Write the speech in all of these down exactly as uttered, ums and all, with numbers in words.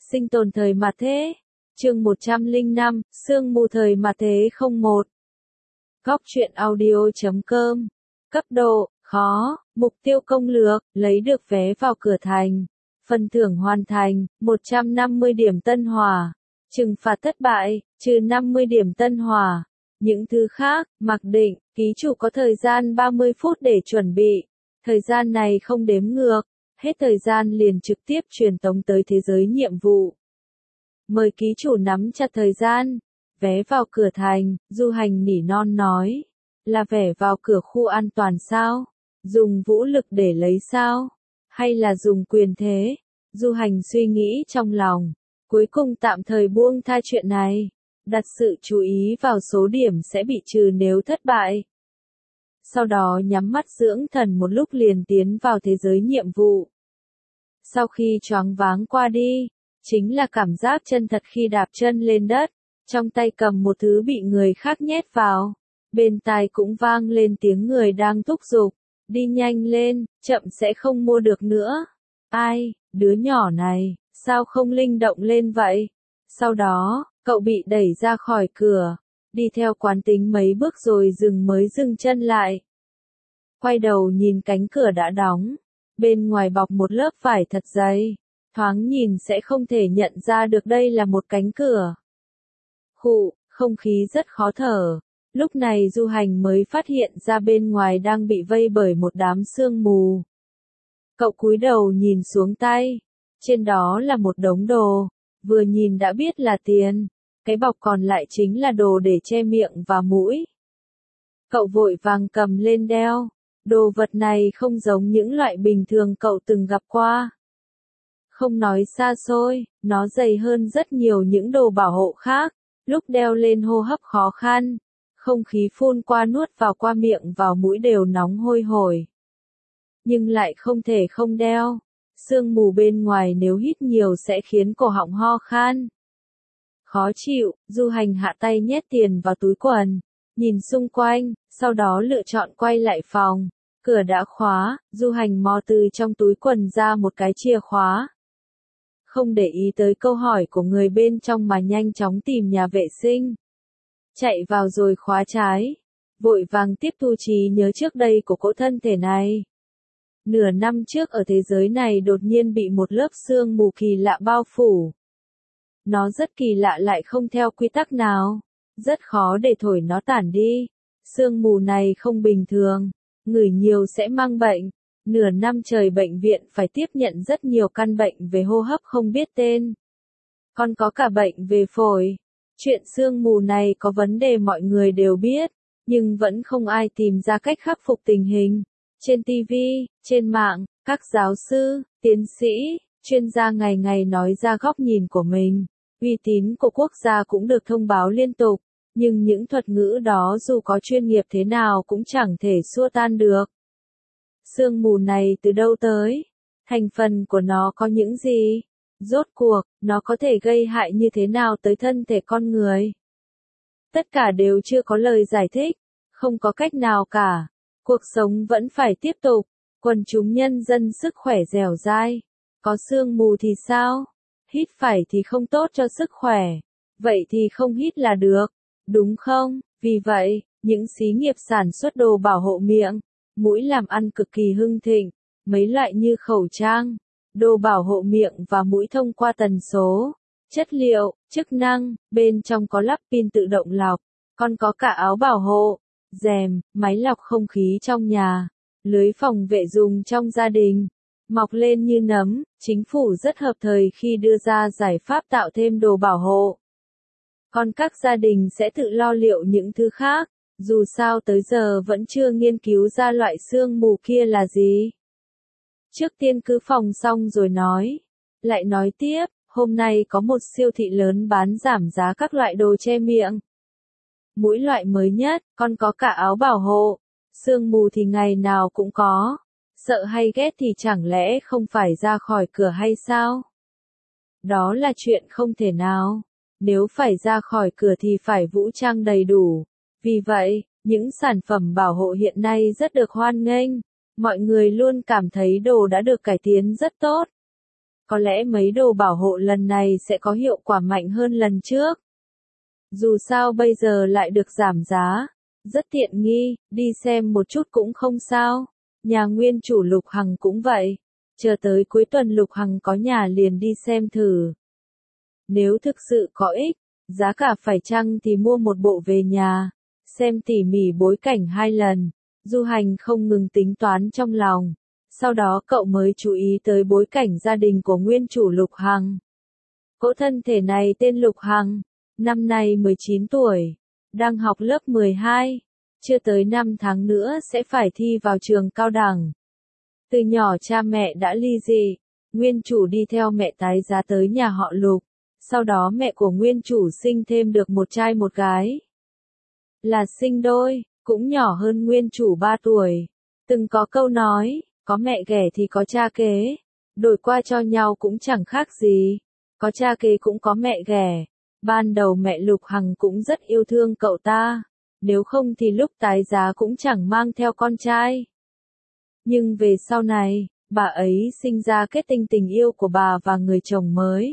Sinh tồn thời mạt thế. Chương một trăm lẻ năm, sương mù thời mạt thế không một. Góc truyện audio.com. Cấp độ, khó, mục tiêu công lược, lấy được vé vào cửa thành. Phần thưởng hoàn thành, một trăm năm mươi điểm tân hỏa. Trừng phạt thất bại, trừ năm mươi điểm tân hỏa. Những thứ khác, mặc định, ký chủ có thời gian ba mươi phút để chuẩn bị. Thời gian này không đếm ngược, hết thời gian liền trực tiếp truyền tống tới thế giới nhiệm vụ. Mời ký chủ nắm chặt thời gian. Vé vào cửa thành, du hành nỉ non nói. Là vé vào cửa khu an toàn sao? Dùng vũ lực để lấy sao? Hay là dùng quyền thế? Du hành suy nghĩ trong lòng. Cuối cùng tạm thời buông tha chuyện này. Đặt sự chú ý vào số điểm sẽ bị trừ nếu thất bại. Sau đó nhắm mắt dưỡng thần một lúc liền tiến vào thế giới nhiệm vụ. Sau khi choáng váng qua đi, chính là cảm giác chân thật khi đạp chân lên đất, trong tay cầm một thứ bị người khác nhét vào. Bên tai cũng vang lên tiếng người đang thúc giục, đi nhanh lên, chậm sẽ không mua được nữa. Ai, đứa nhỏ này, sao không linh động lên vậy? Sau đó, cậu bị đẩy ra khỏi cửa, đi theo quán tính mấy bước rồi dừng mới dừng chân lại. Quay đầu nhìn cánh cửa đã đóng, bên ngoài bọc một lớp vải thật dày, thoáng nhìn sẽ không thể nhận ra được đây là một cánh cửa. Khụ, không khí rất khó thở. Lúc này du hành mới phát hiện ra bên ngoài đang bị vây bởi một đám sương mù. Cậu cúi đầu nhìn xuống tay, trên đó là một đống đồ, vừa nhìn đã biết là tiền, cái bọc còn lại chính là đồ để che miệng và mũi. Cậu vội vàng cầm lên đeo, đồ vật này không giống những loại bình thường cậu từng gặp qua. Không nói xa xôi, nó dày hơn rất nhiều những đồ bảo hộ khác, lúc đeo lên hô hấp khó khăn, không khí phun qua nuốt vào qua miệng vào mũi đều nóng hôi hổi. Nhưng lại không thể không đeo, sương mù bên ngoài nếu hít nhiều sẽ khiến cổ họng ho khan. Khó chịu, du hành hạ tay nhét tiền vào túi quần, nhìn xung quanh, sau đó lựa chọn quay lại phòng. Cửa đã khóa, du hành mò từ trong túi quần ra một cái chìa khóa. Không để ý tới câu hỏi của người bên trong mà nhanh chóng tìm nhà vệ sinh. Chạy vào rồi khóa trái. Vội vàng tiếp thu trí nhớ trước đây của cỗ thân thể này. Nửa năm trước ở thế giới này đột nhiên bị một lớp sương mù kỳ lạ bao phủ. Nó rất kỳ lạ lại không theo quy tắc nào. Rất khó để thổi nó tản đi. Sương mù này không bình thường. Ngửi nhiều sẽ mang bệnh. Nửa năm trời bệnh viện phải tiếp nhận rất nhiều căn bệnh về hô hấp không biết tên. Còn có cả bệnh về phổi. Chuyện sương mù này có vấn đề mọi người đều biết, nhưng vẫn không ai tìm ra cách khắc phục tình hình. Trên ti vi, trên mạng, các giáo sư, tiến sĩ, chuyên gia ngày ngày nói ra góc nhìn của mình. Uy tín của quốc gia cũng được thông báo liên tục, nhưng những thuật ngữ đó dù có chuyên nghiệp thế nào cũng chẳng thể xua tan được. Sương mù này từ đâu tới? Thành phần của nó có những gì? Rốt cuộc, nó có thể gây hại như thế nào tới thân thể con người? Tất cả đều chưa có lời giải thích, không có cách nào cả. Cuộc sống vẫn phải tiếp tục, quần chúng nhân dân sức khỏe dẻo dai. Có sương mù thì sao? Hít phải thì không tốt cho sức khỏe. Vậy thì không hít là được, đúng không? Vì vậy, những xí nghiệp sản xuất đồ bảo hộ miệng, mũi làm ăn cực kỳ hưng thịnh, mấy loại như khẩu trang, đồ bảo hộ miệng và mũi thông qua tần số, chất liệu, chức năng, bên trong có lắp pin tự động lọc, còn có cả áo bảo hộ, rèm, máy lọc không khí trong nhà, lưới phòng vệ dùng trong gia đình, mọc lên như nấm, chính phủ rất hợp thời khi đưa ra giải pháp tạo thêm đồ bảo hộ. Còn các gia đình sẽ tự lo liệu những thứ khác. Dù sao tới giờ vẫn chưa nghiên cứu ra loại sương mù kia là gì. Trước tiên cứ phòng xong rồi nói. Lại nói tiếp, hôm nay có một siêu thị lớn bán giảm giá các loại đồ che miệng. Mũi loại mới nhất, còn có cả áo bảo hộ. Sương mù thì ngày nào cũng có. Sợ hay ghét thì chẳng lẽ không phải ra khỏi cửa hay sao? Đó là chuyện không thể nào. Nếu phải ra khỏi cửa thì phải vũ trang đầy đủ. Vì vậy, những sản phẩm bảo hộ hiện nay rất được hoan nghênh. Mọi người luôn cảm thấy đồ đã được cải tiến rất tốt. Có lẽ mấy đồ bảo hộ lần này sẽ có hiệu quả mạnh hơn lần trước. Dù sao bây giờ lại được giảm giá, rất tiện nghi, đi xem một chút cũng không sao. Nhà nguyên chủ Lục Hằng cũng vậy, chờ tới cuối tuần Lục Hằng có nhà liền đi xem thử. Nếu thực sự có ích, giá cả phải chăng thì mua một bộ về nhà, xem tỉ mỉ bối cảnh hai lần. Du Hành không ngừng tính toán trong lòng, sau đó cậu mới chú ý tới bối cảnh gia đình của nguyên chủ Lục Hằng. Cỗ thân thể này tên Lục Hằng, năm nay mười chín tuổi, đang học lớp mười hai, chưa tới năm tháng nữa sẽ phải thi vào trường cao đẳng. Từ nhỏ cha mẹ đã ly dị, nguyên chủ đi theo mẹ tái giá tới nhà họ Lục, sau đó mẹ của nguyên chủ sinh thêm được một trai một gái. Là sinh đôi, cũng nhỏ hơn nguyên chủ ba tuổi. Từng có câu nói, có mẹ ghẻ thì có cha kế, đổi qua cho nhau cũng chẳng khác gì. Có cha kế cũng có mẹ ghẻ. Ban đầu mẹ Lục Hằng cũng rất yêu thương cậu ta, nếu không thì lúc tái giá cũng chẳng mang theo con trai. Nhưng về sau này, bà ấy sinh ra kết tinh tình yêu của bà và người chồng mới.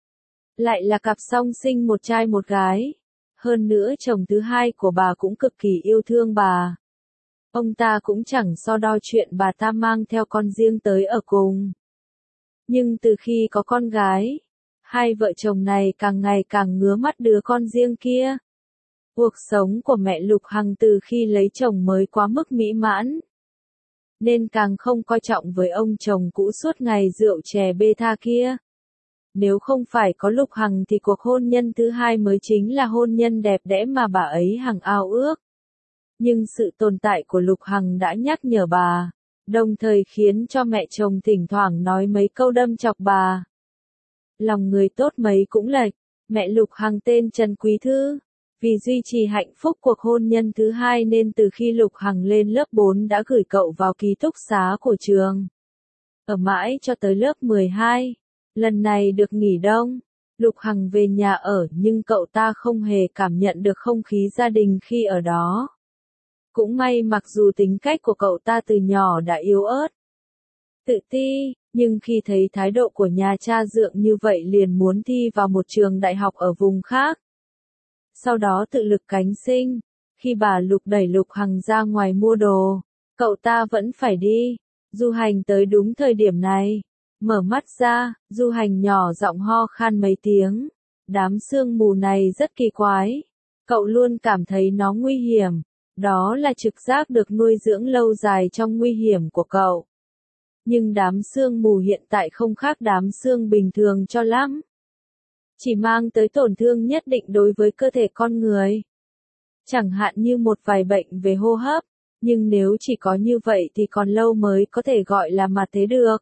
Lại là cặp song sinh một trai một gái. Hơn nữa chồng thứ hai của bà cũng cực kỳ yêu thương bà. Ông ta cũng chẳng so đo chuyện bà ta mang theo con riêng tới ở cùng. Nhưng từ khi có con gái, hai vợ chồng này càng ngày càng ngứa mắt đứa con riêng kia. Cuộc sống của mẹ Lục Hằng từ khi lấy chồng mới quá mức mỹ mãn, nên càng không coi trọng với ông chồng cũ suốt ngày rượu chè bê tha kia. Nếu không phải có Lục Hằng thì cuộc hôn nhân thứ hai mới chính là hôn nhân đẹp đẽ mà bà ấy hằng ao ước. Nhưng sự tồn tại của Lục Hằng đã nhắc nhở bà, đồng thời khiến cho mẹ chồng thỉnh thoảng nói mấy câu đâm chọc bà. Lòng người tốt mấy cũng lệch, mẹ Lục Hằng tên Trần Quý Thư. Vì duy trì hạnh phúc cuộc hôn nhân thứ hai nên từ khi Lục Hằng lên lớp bốn đã gửi cậu vào ký túc xá của trường. Ở mãi cho tới lớp mười hai. Lần này được nghỉ đông, Lục Hằng về nhà ở nhưng cậu ta không hề cảm nhận được không khí gia đình khi ở đó. Cũng may mặc dù tính cách của cậu ta từ nhỏ đã yếu ớt, tự ti, nhưng khi thấy thái độ của nhà cha dượng như vậy liền muốn thi vào một trường đại học ở vùng khác. Sau đó tự lực cánh sinh, khi bà Lục đẩy Lục Hằng ra ngoài mua đồ, cậu ta vẫn phải đi. Du Hành tới đúng thời điểm này. Mở mắt ra, Du Hành nhỏ giọng ho khan mấy tiếng. Đám sương mù này rất kỳ quái. Cậu luôn cảm thấy nó nguy hiểm. Đó là trực giác được nuôi dưỡng lâu dài trong nguy hiểm của cậu. Nhưng đám sương mù hiện tại không khác đám sương bình thường cho lắm. Chỉ mang tới tổn thương nhất định đối với cơ thể con người. Chẳng hạn như một vài bệnh về hô hấp. Nhưng nếu chỉ có như vậy thì còn lâu mới có thể gọi là mà thế được.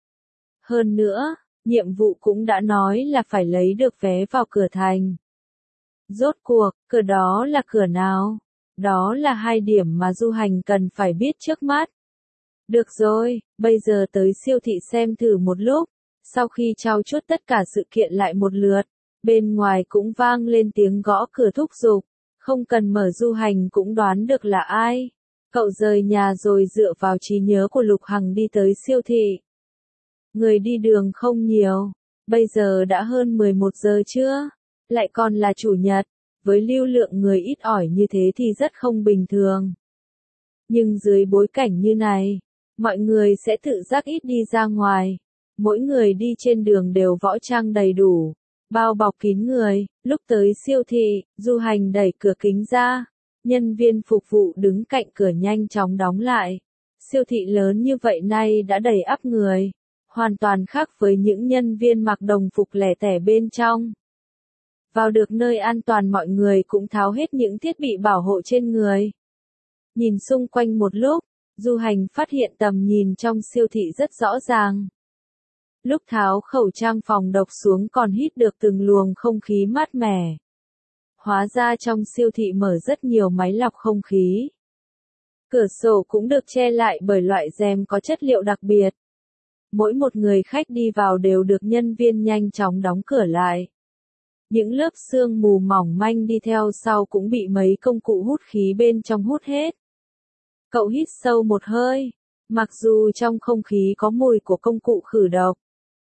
Hơn nữa, nhiệm vụ cũng đã nói là phải lấy được vé vào cửa thành. Rốt cuộc, cửa đó là cửa nào? Đó là hai điểm mà Du Hành cần phải biết trước mắt. Được rồi, bây giờ tới siêu thị xem thử một lúc. Sau khi trao chuốt tất cả sự kiện lại một lượt, bên ngoài cũng vang lên tiếng gõ cửa thúc giục. Không cần mở Du Hành cũng đoán được là ai. Cậu rời nhà rồi dựa vào trí nhớ của Lục Hằng đi tới siêu thị. Người đi đường không nhiều, bây giờ đã hơn mười một giờ trưa, lại còn là chủ nhật, với lưu lượng người ít ỏi như thế thì rất không bình thường. Nhưng dưới bối cảnh như này, mọi người sẽ tự giác ít đi ra ngoài, mỗi người đi trên đường đều võ trang đầy đủ, bao bọc kín người. Lúc tới siêu thị, Du Hành đẩy cửa kính ra, nhân viên phục vụ đứng cạnh cửa nhanh chóng đóng lại. Siêu thị lớn như vậy nay đã đầy ắp người, hoàn toàn khác với những nhân viên mặc đồng phục lẻ tẻ bên trong. Vào được nơi an toàn mọi người cũng tháo hết những thiết bị bảo hộ trên người. Nhìn xung quanh một lúc, Du Hành phát hiện tầm nhìn trong siêu thị rất rõ ràng. Lúc tháo khẩu trang phòng độc xuống còn hít được từng luồng không khí mát mẻ. Hóa ra trong siêu thị mở rất nhiều máy lọc không khí. Cửa sổ cũng được che lại bởi loại rèm có chất liệu đặc biệt. Mỗi một người khách đi vào đều được nhân viên nhanh chóng đóng cửa lại. Những lớp sương mù mỏng manh đi theo sau cũng bị mấy công cụ hút khí bên trong hút hết. Cậu hít sâu một hơi, mặc dù trong không khí có mùi của công cụ khử độc.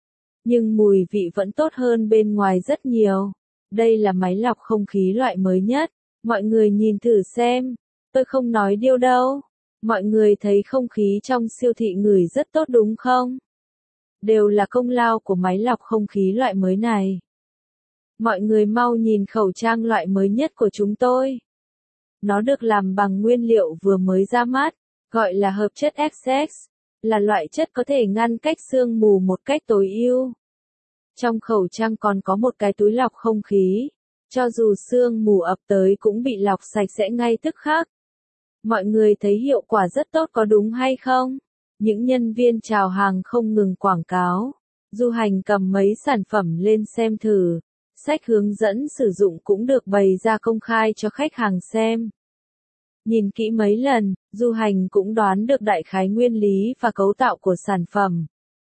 nhưng mùi vị vẫn tốt hơn bên ngoài rất nhiều. Đây là máy lọc không khí loại mới nhất, mọi người nhìn thử xem, tôi không nói điêu đâu. Mọi người thấy không khí trong siêu thị ngửi rất tốt đúng không? Đều là công lao của máy lọc không khí loại mới này. Mọi người mau nhìn khẩu trang loại mới nhất của chúng tôi. Nó được làm bằng nguyên liệu vừa mới ra mắt, gọi là hợp chất ích ích, là loại chất có thể ngăn cách sương mù một cách tối ưu. Trong khẩu trang còn có một cái túi lọc không khí, cho dù sương mù ập tới cũng bị lọc sạch sẽ ngay tức khắc. Mọi người thấy hiệu quả rất tốt có đúng hay không? Những nhân viên chào hàng không ngừng quảng cáo. Du Hành cầm mấy sản phẩm lên xem thử. Sách hướng dẫn sử dụng cũng được bày ra công khai cho khách hàng xem. Nhìn kỹ mấy lần, Du Hành cũng đoán được đại khái nguyên lý và cấu tạo của sản phẩm.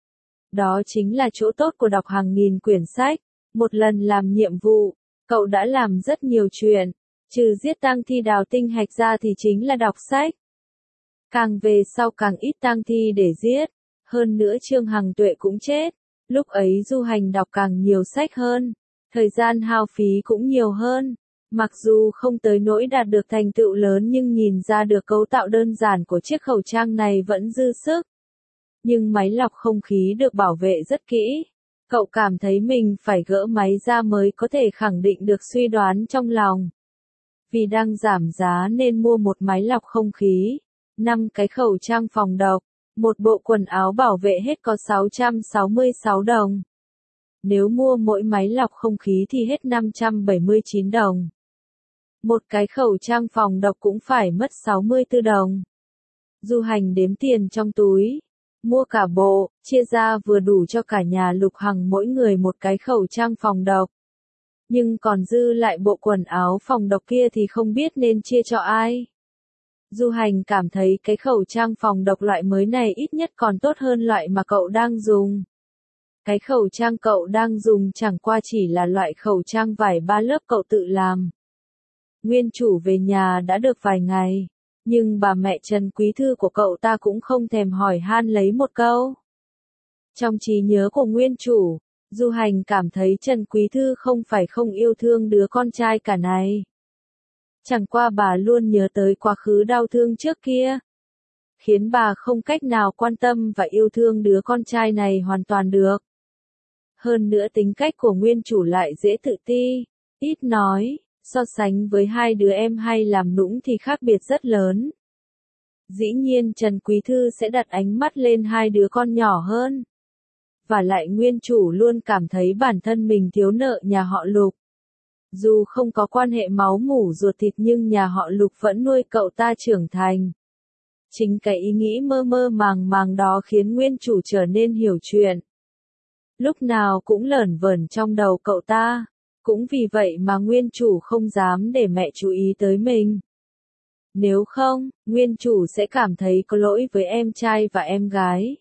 Đó chính là chỗ tốt của đọc hàng nghìn quyển sách. Một lần làm nhiệm vụ, cậu đã làm rất nhiều chuyện. Trừ giết tang thi đào tinh hạch ra thì chính là đọc sách. Càng về sau càng ít tang thi để giết. Hơn nữa Trương Hằng Tuệ cũng chết. Lúc ấy Du Hành đọc càng nhiều sách hơn. Thời gian hao phí cũng nhiều hơn. Mặc dù không tới nỗi đạt được thành tựu lớn nhưng nhìn ra được cấu tạo đơn giản của chiếc khẩu trang này vẫn dư sức. Nhưng máy lọc không khí được bảo vệ rất kỹ. Cậu cảm thấy mình phải gỡ máy ra mới có thể khẳng định được suy đoán trong lòng. Vì đang giảm giá nên mua một máy lọc không khí, năm cái khẩu trang phòng độc, một bộ quần áo bảo vệ hết có sáu trăm sáu mươi sáu đồng. Nếu mua mỗi máy lọc không khí thì hết năm trăm bảy mươi chín đồng. Một cái khẩu trang phòng độc cũng phải mất sáu mươi tư đồng. Du Hành đếm tiền trong túi, mua cả bộ, chia ra vừa đủ cho cả nhà Lục Hằng mỗi người một cái khẩu trang phòng độc. Nhưng còn dư lại bộ quần áo phòng độc kia thì không biết nên chia cho ai. Du Hành cảm thấy cái khẩu trang phòng độc loại mới này ít nhất còn tốt hơn loại mà cậu đang dùng. Cái khẩu trang cậu đang dùng chẳng qua chỉ là loại khẩu trang vải ba lớp cậu tự làm. Nguyên chủ về nhà đã được vài ngày, nhưng bà mẹ Trần Quý Thư của cậu ta cũng không thèm hỏi han lấy một câu. Trong trí nhớ của nguyên chủ, Du Hành cảm thấy Trần Quý Thư không phải không yêu thương đứa con trai cả này. Chẳng qua bà luôn nhớ tới quá khứ đau thương trước kia, khiến bà không cách nào quan tâm và yêu thương đứa con trai này hoàn toàn được. Hơn nữa tính cách của nguyên chủ lại dễ tự ti, ít nói, so sánh với hai đứa em hay làm nũng thì khác biệt rất lớn. Dĩ nhiên Trần Quý Thư sẽ đặt ánh mắt lên hai đứa con nhỏ hơn. Và lại nguyên chủ luôn cảm thấy bản thân mình thiếu nợ nhà họ Lục. Dù không có quan hệ máu mủ ruột thịt nhưng nhà họ Lục vẫn nuôi cậu ta trưởng thành. Chính cái ý nghĩ mơ mơ màng màng đó khiến nguyên chủ trở nên hiểu chuyện. Lúc nào cũng lởn vởn trong đầu cậu ta. Cũng vì vậy mà nguyên chủ không dám để mẹ chú ý tới mình. Nếu không, nguyên chủ sẽ cảm thấy có lỗi với em trai và em gái.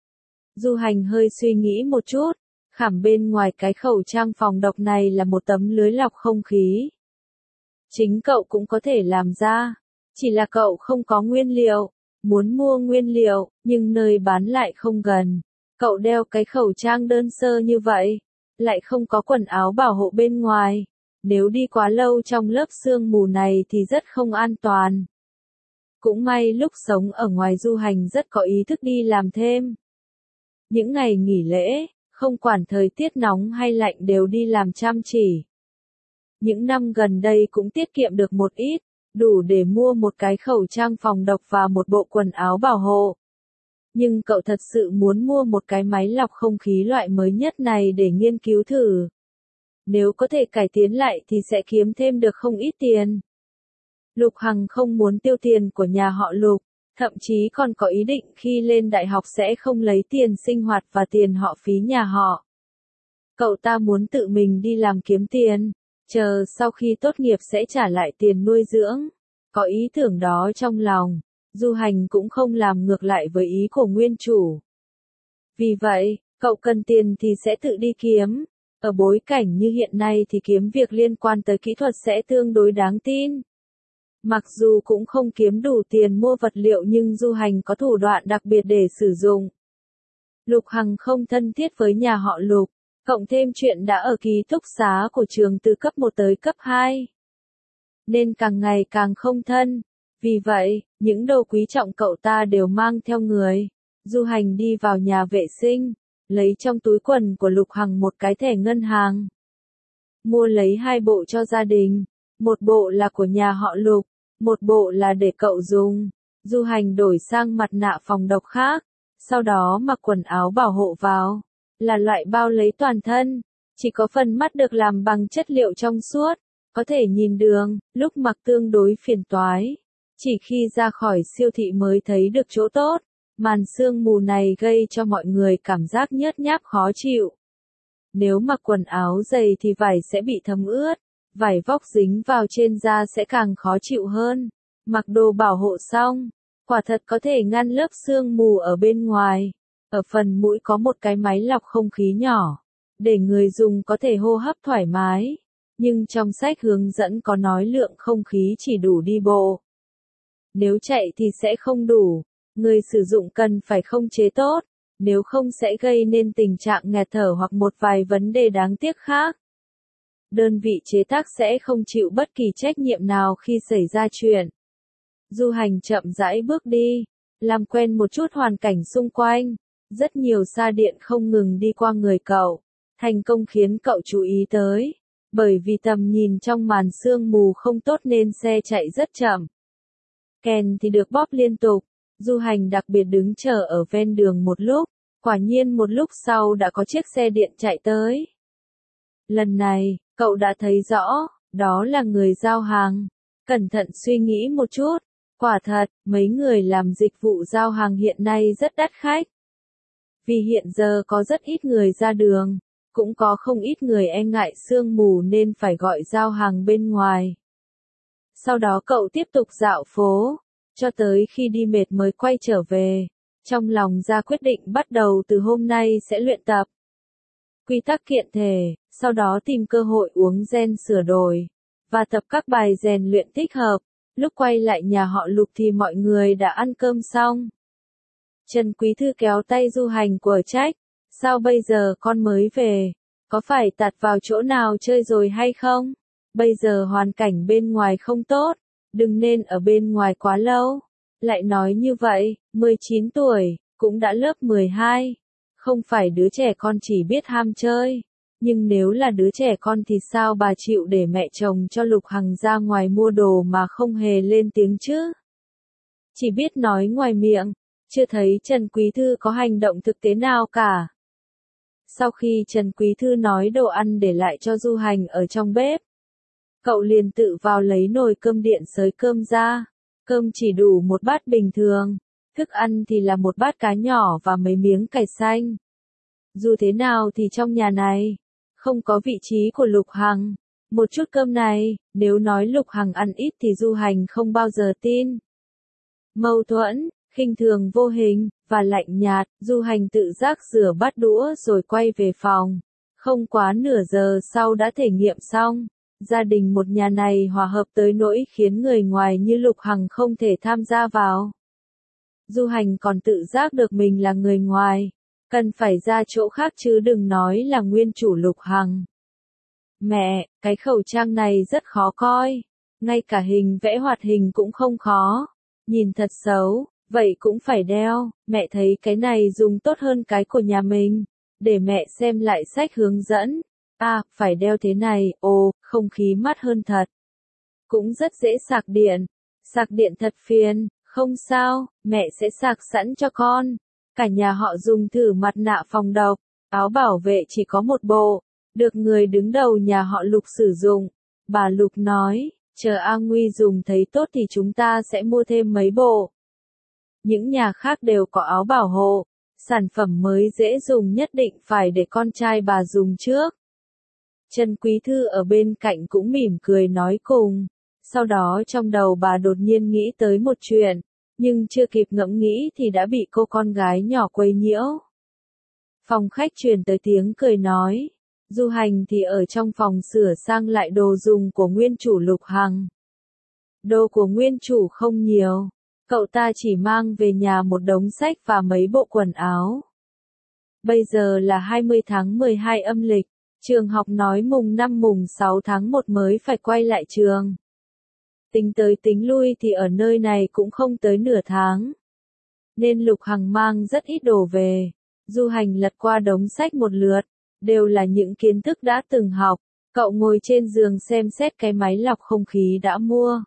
Du Hành hơi suy nghĩ một chút, khảm bên ngoài cái khẩu trang phòng độc này là một tấm lưới lọc không khí. Chính cậu cũng có thể làm ra, chỉ là cậu không có nguyên liệu, muốn mua nguyên liệu, nhưng nơi bán lại không gần. Cậu đeo cái khẩu trang đơn sơ như vậy, lại không có quần áo bảo hộ bên ngoài. Nếu đi quá lâu trong lớp sương mù này thì rất không an toàn. Cũng may lúc sống ở ngoài Du Hành rất có ý thức đi làm thêm. Những ngày nghỉ lễ, không quản thời tiết nóng hay lạnh đều đi làm chăm chỉ. Những năm gần đây cũng tiết kiệm được một ít, đủ để mua một cái khẩu trang phòng độc và một bộ quần áo bảo hộ. Nhưng cậu thật sự muốn mua một cái máy lọc không khí loại mới nhất này để nghiên cứu thử. Nếu có thể cải tiến lại thì sẽ kiếm thêm được không ít tiền. Lục Hằng không muốn tiêu tiền của nhà họ Lục, thậm chí còn có ý định khi lên đại học sẽ không lấy tiền sinh hoạt và tiền họ phí nhà họ. Cậu ta muốn tự mình đi làm kiếm tiền, chờ sau khi tốt nghiệp sẽ trả lại tiền nuôi dưỡng. Có ý tưởng đó trong lòng, Du Hành cũng không làm ngược lại với ý của nguyên chủ. Vì vậy, cậu cần tiền thì sẽ tự đi kiếm. Ở bối cảnh như hiện nay thì kiếm việc liên quan tới kỹ thuật sẽ tương đối đáng tin. Mặc dù cũng không kiếm đủ tiền mua vật liệu nhưng Du Hành có thủ đoạn đặc biệt để sử dụng. Lục Hằng không thân thiết với nhà họ Lục, cộng thêm chuyện đã ở ký túc xá của trường từ cấp một tới cấp hai. Nên càng ngày càng không thân. Vì vậy, những đồ quý trọng cậu ta đều mang theo người. Du Hành đi vào nhà vệ sinh, lấy trong túi quần của Lục Hằng một cái thẻ ngân hàng. Mua lấy hai bộ cho gia đình, một bộ là của nhà họ Lục, một bộ là để cậu dùng. Du Hành đổi sang mặt nạ phòng độc khác, sau đó mặc quần áo bảo hộ vào, là loại bao lấy toàn thân, chỉ có phần mắt được làm bằng chất liệu trong suốt, có thể nhìn đường, lúc mặc tương đối phiền toái. Chỉ khi ra khỏi siêu thị mới thấy được chỗ tốt, màn sương mù này gây cho mọi người cảm giác nhớt nháp khó chịu. Nếu mặc quần áo dày thì vải sẽ bị thấm ướt, vải vóc dính vào trên da sẽ càng khó chịu hơn. Mặc đồ bảo hộ xong, quả thật có thể ngăn lớp sương mù ở bên ngoài. Ở phần mũi có một cái máy lọc không khí nhỏ, để người dùng có thể hô hấp thoải mái. Nhưng trong sách hướng dẫn có nói lượng không khí chỉ đủ đi bộ. Nếu chạy thì sẽ không đủ, người sử dụng cần phải không chế tốt, nếu không sẽ gây nên tình trạng nghẹt thở hoặc một vài vấn đề đáng tiếc khác. Đơn vị chế tác sẽ không chịu bất kỳ trách nhiệm nào khi xảy ra chuyện. Du Hành chậm rãi bước đi, làm quen một chút hoàn cảnh xung quanh, rất nhiều xa điện không ngừng đi qua người cậu, thành công khiến cậu chú ý tới, bởi vì tầm nhìn trong màn sương mù không tốt nên xe chạy rất chậm. Kèn thì được bóp liên tục, Du Hành đặc biệt đứng chờ ở ven đường một lúc, quả nhiên một lúc sau đã có chiếc xe điện chạy tới. Lần này, cậu đã thấy rõ, đó là người giao hàng. Cẩn thận suy nghĩ một chút, quả thật, mấy người làm dịch vụ giao hàng hiện nay rất đắt khách. Vì hiện giờ có rất ít người ra đường, cũng có không ít người e ngại sương mù nên phải gọi giao hàng bên ngoài. Sau đó cậu tiếp tục dạo phố, cho tới khi đi mệt mới quay trở về, trong lòng ra quyết định bắt đầu từ hôm nay sẽ luyện tập quy tắc kiện thể, sau đó tìm cơ hội uống gen sửa đổi, và tập các bài rèn luyện thích hợp. Lúc quay lại nhà họ Lục thì mọi người đã ăn cơm xong. Trần Quý Thư kéo tay Du Hành của trách, sao bây giờ con mới về, có phải tạt vào chỗ nào chơi rồi hay không? Bây giờ hoàn cảnh bên ngoài không tốt, đừng nên ở bên ngoài quá lâu. Lại nói như vậy, mười chín tuổi, cũng đã lớp mười hai, không phải đứa trẻ con chỉ biết ham chơi. Nhưng nếu là đứa trẻ con thì sao bà chịu để mẹ chồng cho Lục Hằng ra ngoài mua đồ mà không hề lên tiếng chứ? Chỉ biết nói ngoài miệng, chưa thấy Trần Quý Thư có hành động thực tế nào cả. Sau khi Trần Quý Thư nói đồ ăn để lại cho Du Hành ở trong bếp, cậu liền tự vào lấy nồi cơm điện xới cơm ra. Cơm chỉ đủ một bát bình thường, thức ăn thì là một bát cá nhỏ và mấy miếng cải xanh. Dù thế nào thì trong nhà này, không có vị trí của Lục Hằng. Một chút cơm này, nếu nói Lục Hằng ăn ít thì Du Hành không bao giờ tin. Mâu thuẫn, khinh thường vô hình, và lạnh nhạt, Du Hành tự giác rửa bát đũa rồi quay về phòng. Không quá nửa giờ sau đã thể nghiệm xong. Gia đình một nhà này hòa hợp tới nỗi khiến người ngoài như Lục Hằng không thể tham gia vào. Du Hành còn tự giác được mình là người ngoài, cần phải ra chỗ khác chứ đừng nói là nguyên chủ Lục Hằng. Mẹ, cái khẩu trang này rất khó coi, ngay cả hình vẽ hoạt hình cũng không khó, nhìn thật xấu, vậy cũng phải đeo. Mẹ thấy cái này dùng tốt hơn cái của nhà mình, để mẹ xem lại sách hướng dẫn. À, phải đeo thế này, ồ, không khí mát hơn thật. Cũng rất dễ sạc điện. Sạc điện thật phiền, không sao, mẹ sẽ sạc sẵn cho con. Cả nhà họ dùng thử mặt nạ phòng độc, áo bảo vệ chỉ có một bộ, được người đứng đầu nhà họ Lục sử dụng. Bà Lục nói, chờ A Nguy dùng thấy tốt thì chúng ta sẽ mua thêm mấy bộ. Những nhà khác đều có áo bảo hộ, sản phẩm mới dễ dùng nhất định phải để con trai bà dùng trước. Trần Quý Thư ở bên cạnh cũng mỉm cười nói cùng. Sau đó trong đầu bà đột nhiên nghĩ tới một chuyện, nhưng chưa kịp ngẫm nghĩ thì đã bị cô con gái nhỏ quấy nhiễu. Phòng khách truyền tới tiếng cười nói. Du Hành thì ở trong phòng sửa sang lại đồ dùng của nguyên chủ Lục Hằng. Đồ của nguyên chủ không nhiều, cậu ta chỉ mang về nhà một đống sách và mấy bộ quần áo. Bây giờ là hai mươi tháng mười hai âm lịch, trường học nói mùng năm mùng sáu tháng một mới phải quay lại trường. Tính tới tính lui thì ở nơi này cũng không tới nửa tháng. Nên Lục Hằng mang rất ít đồ về. Du Hành lật qua đống sách một lượt, đều là những kiến thức đã từng học. Cậu ngồi trên giường xem xét cái máy lọc không khí đã mua.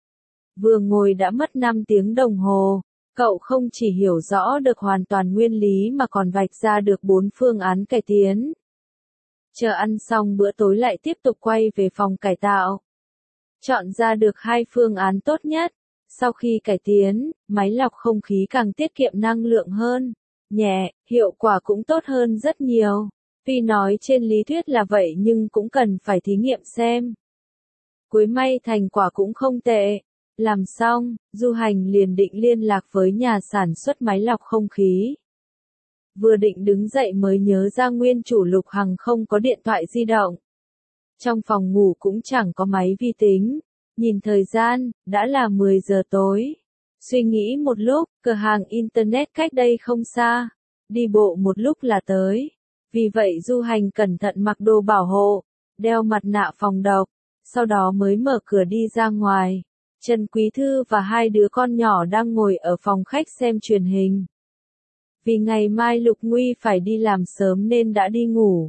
Vừa ngồi đã mất năm tiếng đồng hồ, cậu không chỉ hiểu rõ được hoàn toàn nguyên lý mà còn vạch ra được bốn phương án cải tiến. Chờ ăn xong bữa tối lại tiếp tục quay về phòng cải tạo. Chọn ra được hai phương án tốt nhất. Sau khi cải tiến, máy lọc không khí càng tiết kiệm năng lượng hơn, nhẹ, hiệu quả cũng tốt hơn rất nhiều. Tuy nói trên lý thuyết là vậy nhưng cũng cần phải thí nghiệm xem. Cuối may thành quả cũng không tệ. Làm xong, Du Hành liền định liên lạc với nhà sản xuất máy lọc không khí. Vừa định đứng dậy mới nhớ ra nguyên chủ Lục Hằng không có điện thoại di động. Trong phòng ngủ cũng chẳng có máy vi tính. Nhìn thời gian, đã là mười giờ tối. Suy nghĩ một lúc, cửa hàng Internet cách đây không xa. Đi bộ một lúc là tới. Vì vậy Du Hành cẩn thận mặc đồ bảo hộ, đeo mặt nạ phòng độc, sau đó mới mở cửa đi ra ngoài. Trần Quý Thư và hai đứa con nhỏ đang ngồi ở phòng khách xem truyền hình. Vì ngày mai Lục Nguy phải đi làm sớm nên đã đi ngủ.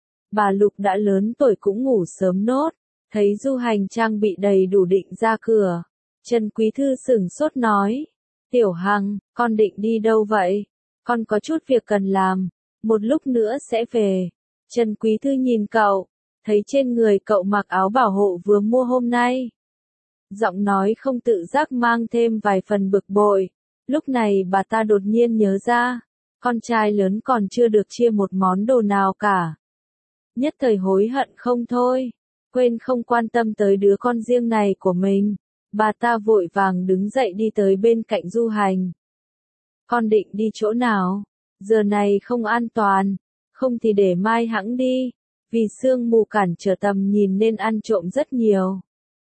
Bà Lục đã lớn tuổi cũng ngủ sớm nốt. Thấy Du Hành trang bị đầy đủ định ra cửa. Trần Quý Thư sửng sốt nói. Tiểu Hằng, con định đi đâu vậy? Con có chút việc cần làm. Một lúc nữa sẽ về. Trần Quý Thư nhìn cậu. Thấy trên người cậu mặc áo bảo hộ vừa mua hôm nay. Giọng nói không tự giác mang thêm vài phần bực bội. Lúc này bà ta đột nhiên nhớ ra. Con trai lớn còn chưa được chia một món đồ nào cả. Nhất thời hối hận không thôi. Quên không quan tâm tới đứa con riêng này của mình. Bà ta vội vàng đứng dậy đi tới bên cạnh Du Hành. Con định đi chỗ nào? Giờ này không an toàn. Không thì để mai hẵng đi. Vì sương mù cản trở tầm nhìn nên ăn trộm rất nhiều.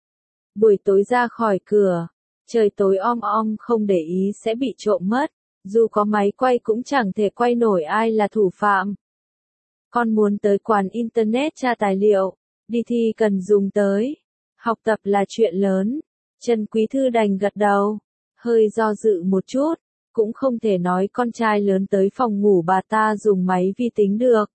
Buổi tối ra khỏi cửa. Trời tối om om không để ý sẽ bị trộm mất. Dù có máy quay cũng chẳng thể quay nổi ai là thủ phạm. Con muốn tới quán Internet tra tài liệu. Đi thi cần dùng tới. Học tập là chuyện lớn. Trần Quý Thư đành gật đầu. Hơi do dự một chút. Cũng không thể nói con trai lớn tới phòng ngủ bà ta dùng máy vi tính được.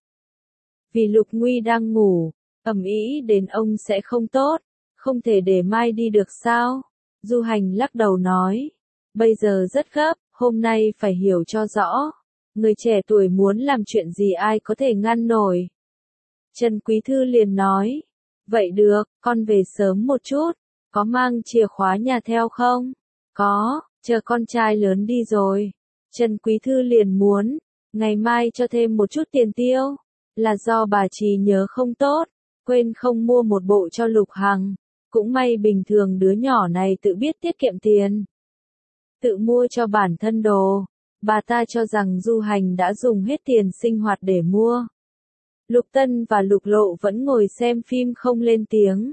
Vì Lục Nguy đang ngủ. Ầm ĩ đến ông sẽ không tốt. Không thể để mai đi được sao? Du Hành lắc đầu nói. Bây giờ rất gấp. Hôm nay phải hiểu cho rõ. Người trẻ tuổi muốn làm chuyện gì ai có thể ngăn nổi. Trần Quý Thư liền nói. Vậy được, con về sớm một chút. Có mang chìa khóa nhà theo không? Có, chờ con trai lớn đi rồi. Trần Quý Thư liền muốn. Ngày mai cho thêm một chút tiền tiêu. Là do bà trí nhớ không tốt. Quên không mua một bộ cho Lục Hằng. Cũng may bình thường đứa nhỏ này tự biết tiết kiệm tiền. Tự mua cho bản thân đồ. Bà ta cho rằng Du Hành đã dùng hết tiền sinh hoạt để mua. Lục Tân và Lục Lộ vẫn ngồi xem phim không lên tiếng.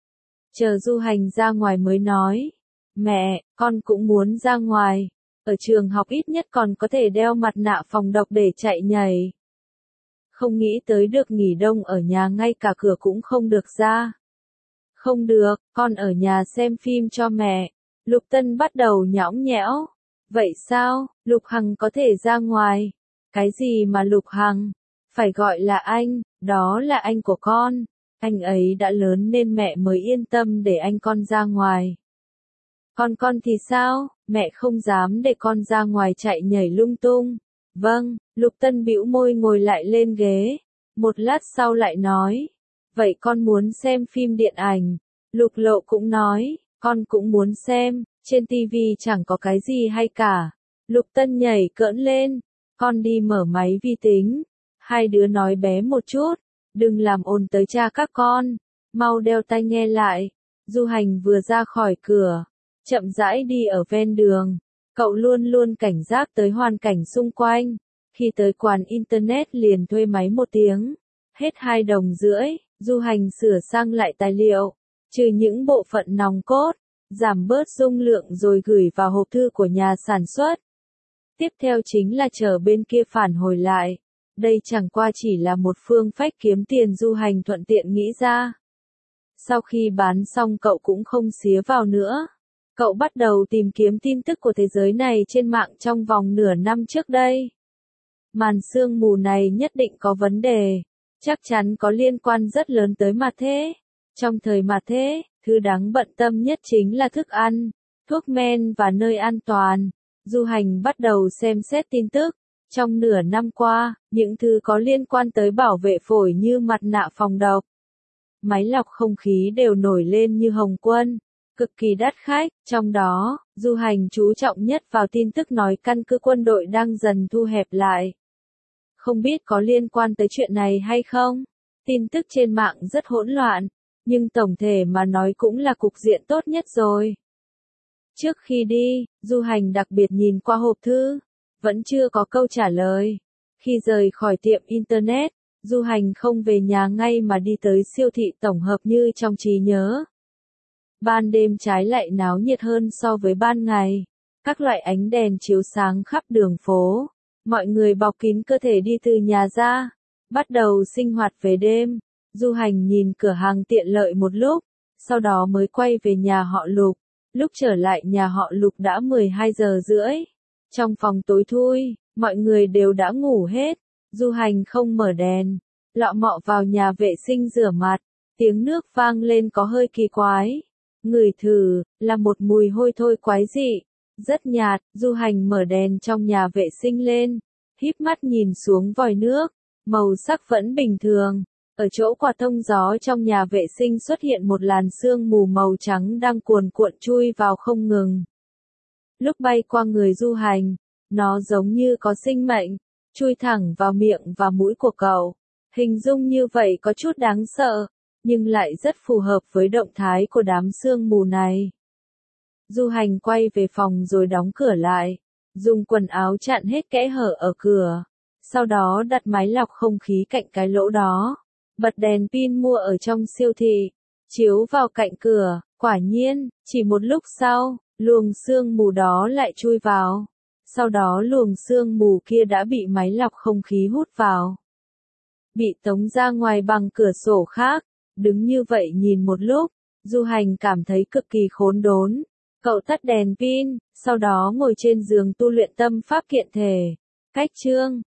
Chờ Du Hành ra ngoài mới nói. Mẹ, con cũng muốn ra ngoài. Ở trường học ít nhất còn có thể đeo mặt nạ phòng độc để chạy nhảy. Không nghĩ tới được nghỉ đông ở nhà ngay cả cửa cũng không được ra. Không được, con ở nhà xem phim cho mẹ. Lục Tân bắt đầu nhõng nhẽo. Vậy sao, Lục Hằng có thể ra ngoài? Cái gì mà Lục Hằng? Phải gọi là anh, đó là anh của con. Anh ấy đã lớn nên mẹ mới yên tâm để anh con ra ngoài. Còn con thì sao? Mẹ không dám để con ra ngoài chạy nhảy lung tung. Vâng, Lục Tân bĩu môi ngồi lại lên ghế. Một lát sau lại nói. Vậy con muốn xem phim điện ảnh. Lục Lộ cũng nói. Con cũng muốn xem. Trên tivi chẳng có cái gì hay cả. Lục Tân nhảy cỡn lên. Con đi mở máy vi tính. Hai đứa nói bé một chút. Đừng làm ồn tới cha các con. Mau đeo tai nghe lại. Du Hành vừa ra khỏi cửa. Chậm rãi đi ở ven đường. Cậu luôn luôn cảnh giác tới hoàn cảnh xung quanh. Khi tới quán Internet liền thuê máy một tiếng. Hết hai đồng rưỡi. Du Hành sửa sang lại tài liệu. Trừ những bộ phận nòng cốt. Giảm bớt dung lượng rồi gửi vào hộp thư của nhà sản xuất. Tiếp theo chính là chờ bên kia phản hồi lại. Đây chẳng qua chỉ là một phương phách kiếm tiền Du Hành thuận tiện nghĩ ra. Sau khi bán xong cậu cũng không xía vào nữa. Cậu bắt đầu tìm kiếm tin tức của thế giới này trên mạng trong vòng nửa năm trước đây. Màn sương mù này nhất định có vấn đề, chắc chắn có liên quan rất lớn tới mặt thế. Trong thời mặt thế, thứ đáng bận tâm nhất chính là thức ăn, thuốc men và nơi an toàn. Du Hành bắt đầu xem xét tin tức. Trong nửa năm qua, những thứ có liên quan tới bảo vệ phổi như mặt nạ phòng độc, máy lọc không khí đều nổi lên như hồng quân, cực kỳ đắt khách. Trong đó, Du Hành chú trọng nhất vào tin tức nói căn cứ quân đội đang dần thu hẹp lại. Không biết có liên quan tới chuyện này hay không? Tin tức trên mạng rất hỗn loạn, nhưng tổng thể mà nói cũng là cục diện tốt nhất rồi. Trước khi đi, Du Hành đặc biệt nhìn qua hộp thư, vẫn chưa có câu trả lời. Khi rời khỏi tiệm Internet, Du Hành không về nhà ngay mà đi tới siêu thị tổng hợp như trong trí nhớ. Ban đêm trái lại náo nhiệt hơn so với ban ngày. Các loại ánh đèn chiếu sáng khắp đường phố. Mọi người bọc kín cơ thể đi từ nhà ra, bắt đầu sinh hoạt về đêm. Du Hành nhìn cửa hàng tiện lợi một lúc, sau đó mới quay về nhà họ Lục. Lúc trở lại nhà họ Lục đã mười hai giờ rưỡi. Trong phòng tối thui, mọi người đều đã ngủ hết. Du Hành không mở đèn, lọ mọ vào nhà vệ sinh rửa mặt. Tiếng nước vang lên có hơi kỳ quái. Ngửi thử, là một mùi hôi thôi quái dị. Rất nhạt. Du Hành mở đèn trong nhà vệ sinh lên, híp mắt nhìn xuống vòi nước, màu sắc vẫn bình thường. Ở chỗ quạt thông gió trong nhà vệ sinh xuất hiện một làn sương mù màu trắng đang cuồn cuộn chui vào không ngừng. Lúc bay qua người Du Hành, nó giống như có sinh mệnh, chui thẳng vào miệng và mũi của cậu. Hình dung như vậy có chút đáng sợ, nhưng lại rất phù hợp với động thái của đám sương mù này. Du Hành quay về phòng rồi đóng cửa lại, dùng quần áo chặn hết kẽ hở ở cửa. Sau đó đặt máy lọc không khí cạnh cái lỗ đó, bật đèn pin mua ở trong siêu thị, chiếu vào cạnh cửa. Quả nhiên, chỉ một lúc sau, luồng sương mù đó lại chui vào. Sau đó luồng sương mù kia đã bị máy lọc không khí hút vào, bị tống ra ngoài bằng cửa sổ khác. Đứng như vậy nhìn một lúc, Du Hành cảm thấy cực kỳ khốn đốn. Cậu tắt đèn pin, sau đó ngồi trên giường tu luyện tâm pháp kiện thể. Cách chương